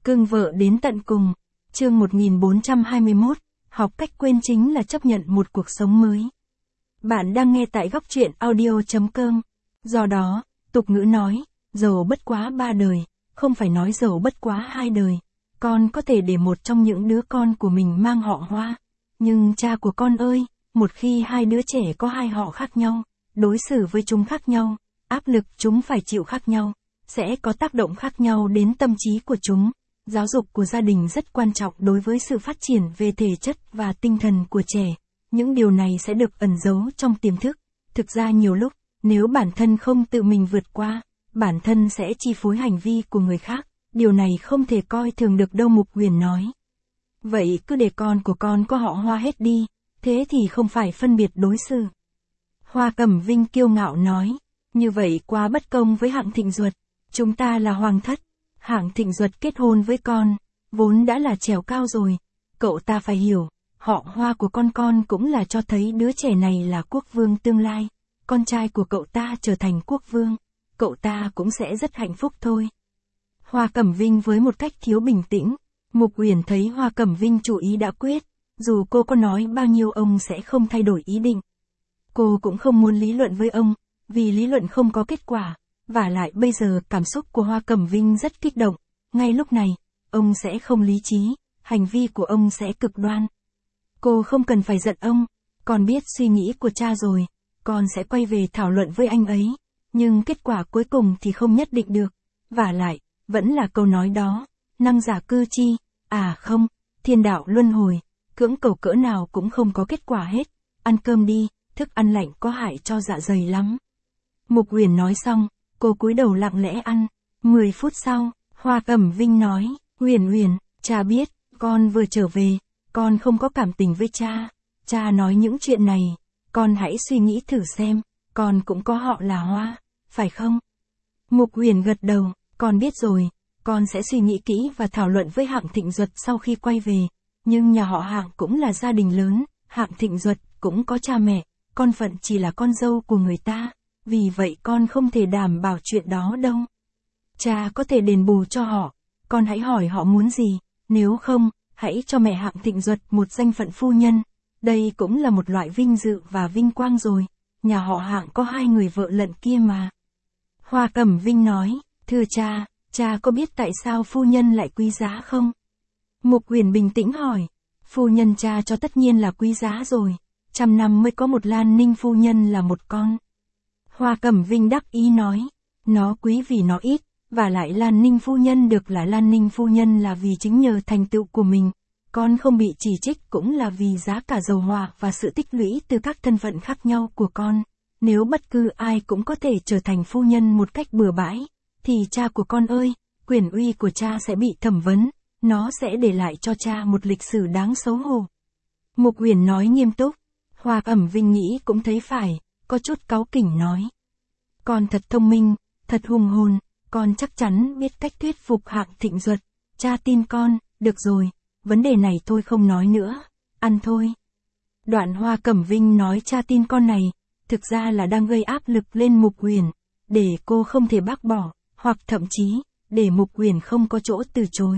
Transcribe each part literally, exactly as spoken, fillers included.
Cưng vợ đến tận cùng. Chương một nghìn bốn trăm hai mươi mốt, học cách quên chính là chấp nhận một cuộc sống mới. Bạn đang nghe tại góc truyện audio chấm com. Do đó, tục ngữ nói, giàu bất quá ba đời, không phải nói giàu bất quá hai đời. Con có thể để một trong những đứa con của mình mang họ Hoa. Nhưng cha của con ơi, một khi hai đứa trẻ có hai họ khác nhau, đối xử với chúng khác nhau, áp lực chúng phải chịu khác nhau, sẽ có tác động khác nhau đến tâm trí của chúng. Giáo dục của gia đình rất quan trọng đối với sự phát triển về thể chất và tinh thần của trẻ. Những điều này sẽ được ẩn giấu trong tiềm thức. Thực ra nhiều lúc, nếu bản thân không tự mình vượt qua, bản thân sẽ chi phối hành vi của người khác. Điều này không thể coi thường được đâu, Mục Huyền nói. Vậy cứ để con của con có họ Hoa hết đi, thế thì không phải phân biệt đối xử. Hoa Cẩm Vinh kiêu ngạo nói, như vậy quá bất công với Hạng Thịnh Duật. Chúng ta là hoàng thất. Hạng Thịnh Duật kết hôn với con, vốn đã là trèo cao rồi. Cậu ta phải hiểu, họ Hoa của con con cũng là cho thấy đứa trẻ này là quốc vương tương lai. Con trai của cậu ta trở thành quốc vương, cậu ta cũng sẽ rất hạnh phúc thôi. Hoa Cẩm Vinh với một cách thiếu bình tĩnh. Mục Uyển thấy Hoa Cẩm Vinh chủ ý đã quyết, dù cô có nói bao nhiêu ông sẽ không thay đổi ý định. Cô cũng không muốn lý luận với ông, vì lý luận không có kết quả. Vả lại bây giờ cảm xúc của Hoa Cẩm Vinh rất kích động, ngay lúc này, ông sẽ không lý trí, hành vi của ông sẽ cực đoan. Cô không cần phải giận ông, con biết suy nghĩ của cha rồi, con sẽ quay về thảo luận với anh ấy, nhưng kết quả cuối cùng thì không nhất định được. Vả lại, vẫn là câu nói đó, năng giả cư chi, à không, thiên đạo luân hồi, cưỡng cầu cỡ nào cũng không có kết quả hết, ăn cơm đi, thức ăn lạnh có hại cho dạ dày lắm. Mục Uyển nói xong, cô cúi đầu lặng lẽ ăn. Mười phút sau, Hoa Cẩm Vinh nói, Uyển Uyển, cha biết, con vừa trở về, con không có cảm tình với cha. Cha nói những chuyện này, con hãy suy nghĩ thử xem, con cũng có họ là Hoa, phải không? Mục Uyển gật đầu, con biết rồi, con sẽ suy nghĩ kỹ và thảo luận với Hạng Thịnh Duật sau khi quay về. Nhưng nhà họ Hạng cũng là gia đình lớn, Hạng Thịnh Duật cũng có cha mẹ, con phận chỉ là con dâu của người ta. Vì vậy con không thể đảm bảo chuyện đó đâu. Cha có thể đền bù cho họ, con hãy hỏi họ muốn gì, nếu không, hãy cho mẹ Hạng Thịnh Duật một danh phận phu nhân. Đây cũng là một loại vinh dự và vinh quang rồi, nhà họ Hạng có hai người vợ lận kia mà. Hoa Cẩm Vinh nói, thưa cha, cha có biết tại sao phu nhân lại quý giá không? Mục Uyển bình tĩnh hỏi, phu nhân cha cho tất nhiên là quý giá rồi, trăm năm mới có một Lan Ninh phu nhân là một con. Hoa Cẩm Vinh đắc ý nói, nó quý vì nó ít, và lại Lan Ninh phu nhân được là Lan Ninh phu nhân là vì chính nhờ thành tựu của mình, con không bị chỉ trích cũng là vì giá cả dầu hỏa và sự tích lũy từ các thân phận khác nhau của con. Nếu bất cứ ai cũng có thể trở thành phu nhân một cách bừa bãi, thì cha của con ơi, quyền uy của cha sẽ bị thẩm vấn, nó sẽ để lại cho cha một lịch sử đáng xấu hổ. Mục Uyển nói nghiêm túc, Hoa Cẩm Vinh nghĩ cũng thấy phải. Có chút cáu kỉnh nói. Con thật thông minh, thật hùng hồn, con chắc chắn biết cách thuyết phục Hạng Thịnh Duật. Cha tin con, được rồi, vấn đề này tôi không nói nữa, ăn thôi. Đoạn Hoa Cẩm Vinh nói cha tin con này, thực ra là đang gây áp lực lên Mục Uyển, để cô không thể bác bỏ, hoặc thậm chí, để Mục Uyển không có chỗ từ chối.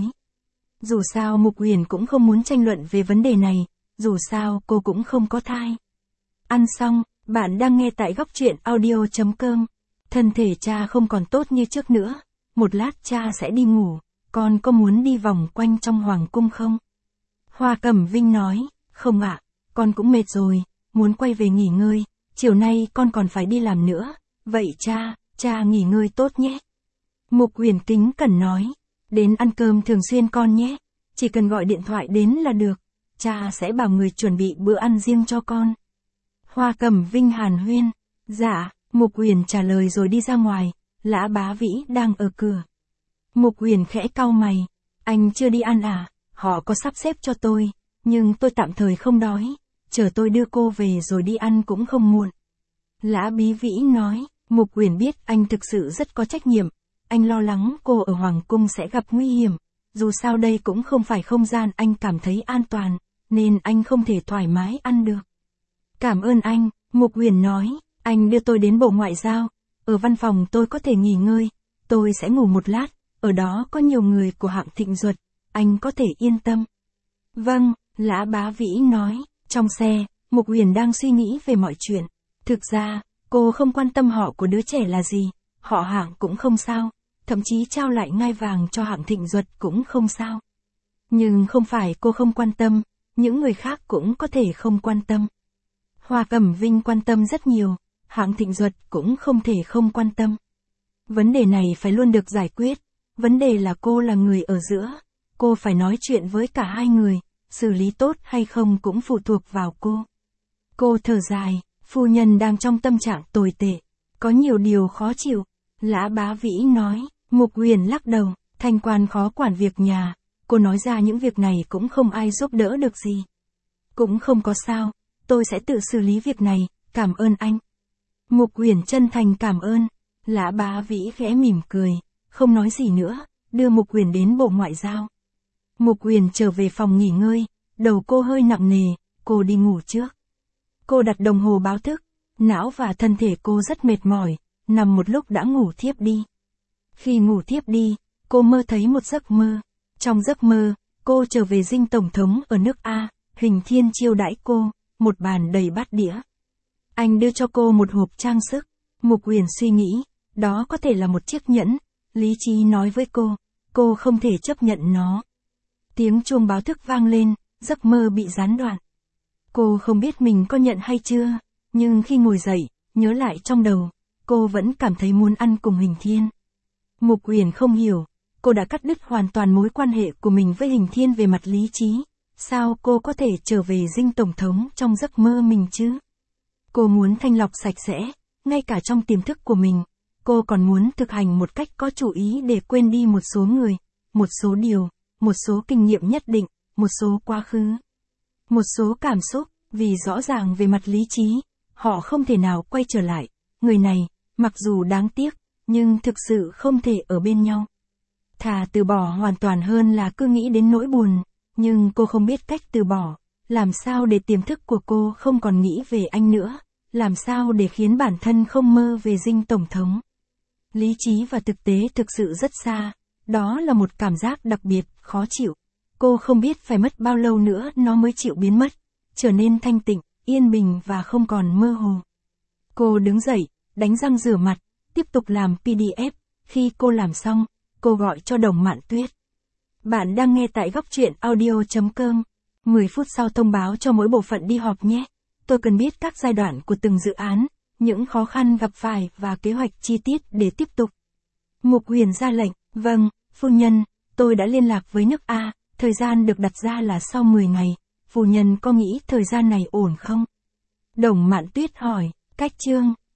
Dù sao Mục Uyển cũng không muốn tranh luận về vấn đề này, dù sao cô cũng không có thai. Ăn xong. Bạn đang nghe tại góc truyện audio chấm com. Thân thể cha không còn tốt như trước nữa. Một lát cha sẽ đi ngủ. Con có muốn đi vòng quanh trong hoàng cung không? Hoa Cẩm Vinh nói, không ạ, con cũng mệt rồi, muốn quay về nghỉ ngơi. Chiều nay con còn phải đi làm nữa. Vậy cha, cha nghỉ ngơi tốt nhé. Mục Uyển kính cẩn nói, đến ăn cơm thường xuyên con nhé. Chỉ cần gọi điện thoại đến là được. Cha sẽ bảo người chuẩn bị bữa ăn riêng cho con. Hoa Cẩm Vinh hàn huyên, dạ, Mục Uyển trả lời rồi đi ra ngoài, Lã Bá Vĩ đang ở cửa. Mục Uyển khẽ cau mày, anh chưa đi ăn à, họ có sắp xếp cho tôi, nhưng tôi tạm thời không đói, chờ tôi đưa cô về rồi đi ăn cũng không muộn. Lã Bí Vĩ nói, Mục Uyển biết anh thực sự rất có trách nhiệm, anh lo lắng cô ở Hoàng Cung sẽ gặp nguy hiểm, dù sao đây cũng không phải không gian anh cảm thấy an toàn, nên anh không thể thoải mái ăn được. Cảm ơn anh, Mục Uyển nói, anh đưa tôi đến Bộ Ngoại giao, ở văn phòng tôi có thể nghỉ ngơi, tôi sẽ ngủ một lát, ở ở đó có nhiều người của hạng Thịnh Duật, anh có thể yên tâm. Vâng, Lã Bá Vĩ nói, trong xe, Mục Huyền đang suy nghĩ về mọi chuyện. Thực ra, cô không quan tâm họ của đứa trẻ là gì, họ Hạng cũng không sao, thậm chí trao lại ngai vàng cho hạng Thịnh Duật cũng không sao. Nhưng không phải cô không quan tâm, những người khác cũng có thể không quan tâm. Hoa Cẩm Vinh quan tâm rất nhiều, hạng Thịnh Duật cũng không thể không quan tâm. Vấn đề này phải luôn được giải quyết, vấn đề là cô là người ở giữa, cô phải nói chuyện với cả hai người, xử lý tốt hay không cũng phụ thuộc vào cô. Cô thở dài, phu nhân đang trong tâm trạng tồi tệ, có nhiều điều khó chịu. Lã Bá Vĩ nói, Mục Huyền lắc đầu, Thanh Quan khó quản việc nhà, cô nói ra những việc này cũng không ai giúp đỡ được gì. Cũng không có sao, tôi sẽ tự xử lý việc này, cảm ơn anh. Mục Huyền chân thành cảm ơn, Lã Bá Vĩ khẽ mỉm cười, không nói gì nữa, đưa Mục Huyền đến Bộ Ngoại giao. Mục Huyền trở về phòng nghỉ ngơi, đầu cô hơi nặng nề, cô đi ngủ trước. Cô đặt đồng hồ báo thức, não và thân thể cô rất mệt mỏi, nằm một lúc đã ngủ thiếp đi. Khi ngủ thiếp đi, cô mơ thấy một giấc mơ. Trong giấc mơ, cô trở về dinh tổng thống ở nước A, Hình Thiên chiêu đãi cô, một bàn đầy bát đĩa. Anh đưa cho cô một hộp trang sức. Mục Huyền suy nghĩ, đó có thể là một chiếc nhẫn. Lý trí nói với cô, cô không thể chấp nhận nó. Tiếng chuông báo thức vang lên, giấc mơ bị gián đoạn. Cô không biết mình có nhận hay chưa, nhưng khi ngồi dậy, nhớ lại trong đầu, cô vẫn cảm thấy muốn ăn cùng Hình Thiên. Mục Huyền không hiểu, cô đã cắt đứt hoàn toàn mối quan hệ của mình với Hình Thiên về mặt lý trí, sao cô có thể trở về dinh tổng thống trong giấc mơ mình chứ? Cô muốn thanh lọc sạch sẽ, ngay cả trong tiềm thức của mình, cô còn muốn thực hành một cách có chủ ý để quên đi một số người, một số điều, một số kinh nghiệm nhất định, một số quá khứ, một số cảm xúc, vì rõ ràng về mặt lý trí, họ không thể nào quay trở lại, người này, mặc dù đáng tiếc, nhưng thực sự không thể ở bên nhau. Thà từ bỏ hoàn toàn hơn là cứ nghĩ đến nỗi buồn, nhưng cô không biết cách từ bỏ, làm sao để tiềm thức của cô không còn nghĩ về anh nữa, làm sao để khiến bản thân không mơ về dinh tổng thống. Lý trí và thực tế thực sự rất xa, đó là một cảm giác đặc biệt, khó chịu. Cô không biết phải mất bao lâu nữa nó mới chịu biến mất, trở nên thanh tịnh, yên bình và không còn mơ hồ. Cô đứng dậy, đánh răng rửa mặt, tiếp tục làm pê đê ép, khi cô làm xong, cô gọi cho Đồng Mạn Tuyết. Bạn đang nghe tại góc truyện audio chấm com. mười phút sau thông báo cho mỗi bộ phận đi họp nhé. Tôi cần biết các giai đoạn của từng dự án, những khó khăn gặp phải và kế hoạch chi tiết để tiếp tục. Mục Huyền ra lệnh, vâng, phu nhân, tôi đã liên lạc với nước A, thời gian được đặt ra là sau mười ngày, phu nhân có nghĩ thời gian này ổn không? Đồng Mạn Tuyết hỏi, cách chương,